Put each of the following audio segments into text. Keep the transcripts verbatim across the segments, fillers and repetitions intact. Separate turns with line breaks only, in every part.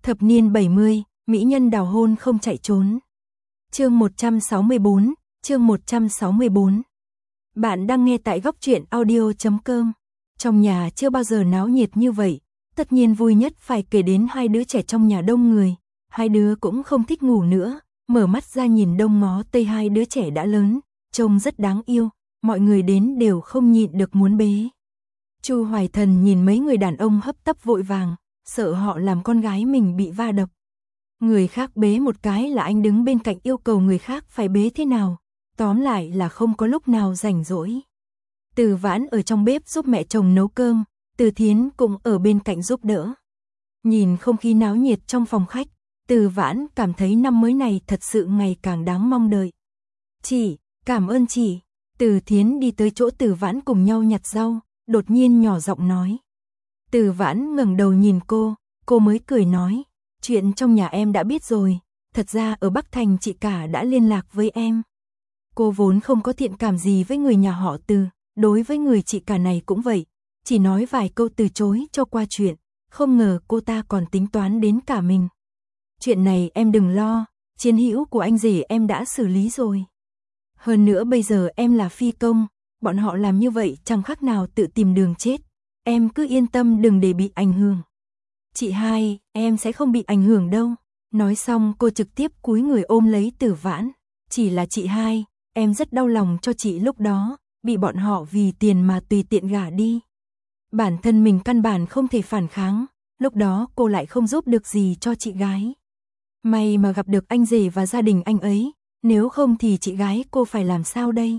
Thập niên bảy mươi, mỹ nhân đào hôn không chạy trốn. Chương một trăm sáu mươi bốn, chương một trăm sáu mươi bốn. Bạn đang nghe tại góc truyện audio chấm com. Trong nhà chưa bao giờ náo nhiệt như vậy, tất nhiên vui nhất phải kể đến hai đứa trẻ trong nhà đông người. Hai đứa cũng không thích ngủ nữa, mở mắt ra nhìn đông ngó tây, hai đứa trẻ đã lớn, trông rất đáng yêu, mọi người đến đều không nhịn được muốn bế. Chu Hoài Thần nhìn mấy người đàn ông hấp tấp vội vàng, sợ họ làm con gái mình bị va đập. Người khác bế một cái là anh đứng bên cạnh yêu cầu người khác phải bế thế nào, tóm lại là không có lúc nào rảnh rỗi. Từ Vãn ở trong bếp giúp mẹ chồng nấu cơm, Từ Thiến cũng ở bên cạnh giúp đỡ. Nhìn không khí náo nhiệt trong phòng khách, Từ Vãn cảm thấy năm mới này thật sự ngày càng đáng mong đợi. Chị, cảm ơn chị. Từ Thiến đi tới chỗ Từ Vãn cùng nhau nhặt rau, đột nhiên nhỏ giọng nói. Từ Vãn ngẩng đầu nhìn cô, cô mới cười nói, chuyện trong nhà em đã biết rồi, thật ra ở Bắc Thành chị cả đã liên lạc với em. Cô vốn không có thiện cảm gì với người nhà họ Từ, đối với người chị cả này cũng vậy, chỉ nói vài câu từ chối cho qua chuyện, không ngờ cô ta còn tính toán đến cả mình. Chuyện này em đừng lo, chiến hữu của anh rể em đã xử lý rồi. Hơn nữa bây giờ em là phi công, bọn họ làm như vậy chẳng khác nào tự tìm đường chết, em cứ yên tâm đừng để bị ảnh hưởng. Chị hai, em sẽ không bị ảnh hưởng đâu. Nói xong cô trực tiếp cúi người ôm lấy Từ Vãn. Chỉ là chị hai, em rất đau lòng cho chị lúc đó, bị bọn họ vì tiền mà tùy tiện gả đi. Bản thân mình căn bản không thể phản kháng, lúc đó cô lại không giúp được gì cho chị gái. May mà gặp được anh rể và gia đình anh ấy, nếu không thì chị gái cô phải làm sao đây?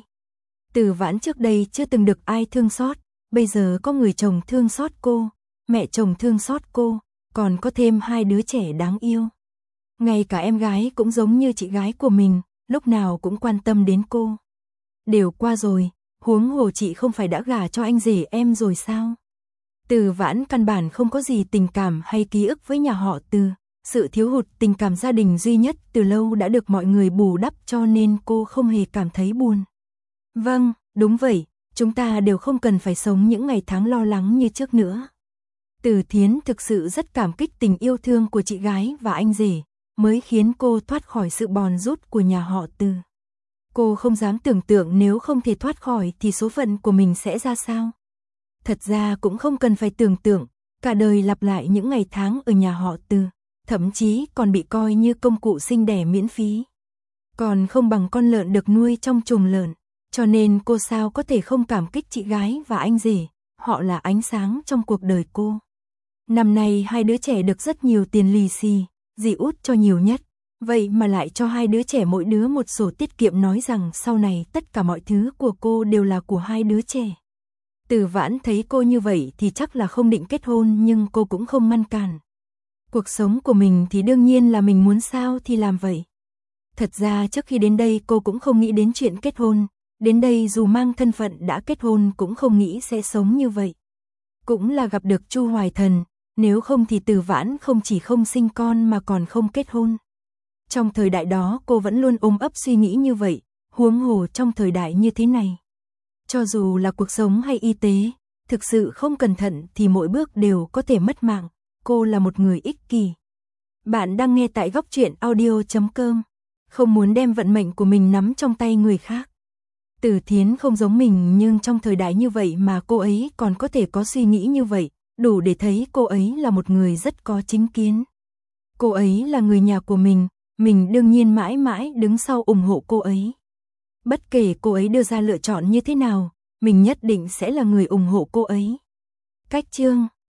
Từ Vãn trước đây chưa từng được ai thương xót, bây giờ có người chồng thương xót cô, mẹ chồng thương xót cô, còn có thêm hai đứa trẻ đáng yêu. Ngay cả em gái cũng giống như chị gái của mình, lúc nào cũng quan tâm đến cô. Đều qua rồi, huống hồ chị không phải đã gả cho anh rể em rồi sao? Từ Vãn căn bản không có gì tình cảm hay ký ức với nhà họ Từ, sự thiếu hụt tình cảm gia đình duy nhất từ lâu đã được mọi người bù đắp cho nên cô không hề cảm thấy buồn. Vâng, đúng vậy, chúng ta đều không cần phải sống những ngày tháng lo lắng như trước nữa. Từ Thiến thực sự rất cảm kích tình yêu thương của chị gái và anh rể, mới khiến cô thoát khỏi sự bòn rút của nhà họ Từ. Cô không dám tưởng tượng nếu không thể thoát khỏi thì số phận của mình sẽ ra sao. Thật ra cũng không cần phải tưởng tượng, cả đời lặp lại những ngày tháng ở nhà họ Từ, thậm chí còn bị coi như công cụ sinh đẻ miễn phí. Còn không bằng con lợn được nuôi trong chuồng lợn, cho nên cô sao có thể không cảm kích chị gái và anh rể, họ là ánh sáng trong cuộc đời cô. Năm nay hai đứa trẻ được rất nhiều tiền lì xì, dì út cho nhiều nhất, vậy mà lại cho hai đứa trẻ mỗi đứa một sổ tiết kiệm nói rằng sau này tất cả mọi thứ của cô đều là của hai đứa trẻ. Từ Vãn thấy cô như vậy thì chắc là không định kết hôn nhưng cô cũng không ngăn cản. Cuộc sống của mình thì đương nhiên là mình muốn sao thì làm vậy. Thật ra trước khi đến đây cô cũng không nghĩ đến chuyện kết hôn, đến đây dù mang thân phận đã kết hôn cũng không nghĩ sẽ sống như vậy. Cũng là gặp được Chu Hoài Thần, nếu không thì Từ Vãn không chỉ không sinh con mà còn không kết hôn. Trong thời đại đó cô vẫn luôn ôm ấp suy nghĩ như vậy, huống hồ trong thời đại như thế này. Cho dù là cuộc sống hay y tế, thực sự không cẩn thận thì mỗi bước đều có thể mất mạng, cô là một người ích kỷ. Bạn đang nghe tại góc truyện audio chấm com, không muốn đem vận mệnh của mình nắm trong tay người khác. Từ Thiến không giống mình nhưng trong thời đại như vậy mà cô ấy còn có thể có suy nghĩ như vậy, đủ để thấy cô ấy là một người rất có chính kiến. Cô ấy là người nhà của mình, mình đương nhiên mãi mãi đứng sau ủng hộ cô ấy. Bất kể cô ấy đưa ra lựa chọn như thế nào, mình nhất định sẽ là người ủng hộ cô ấy. Cách chương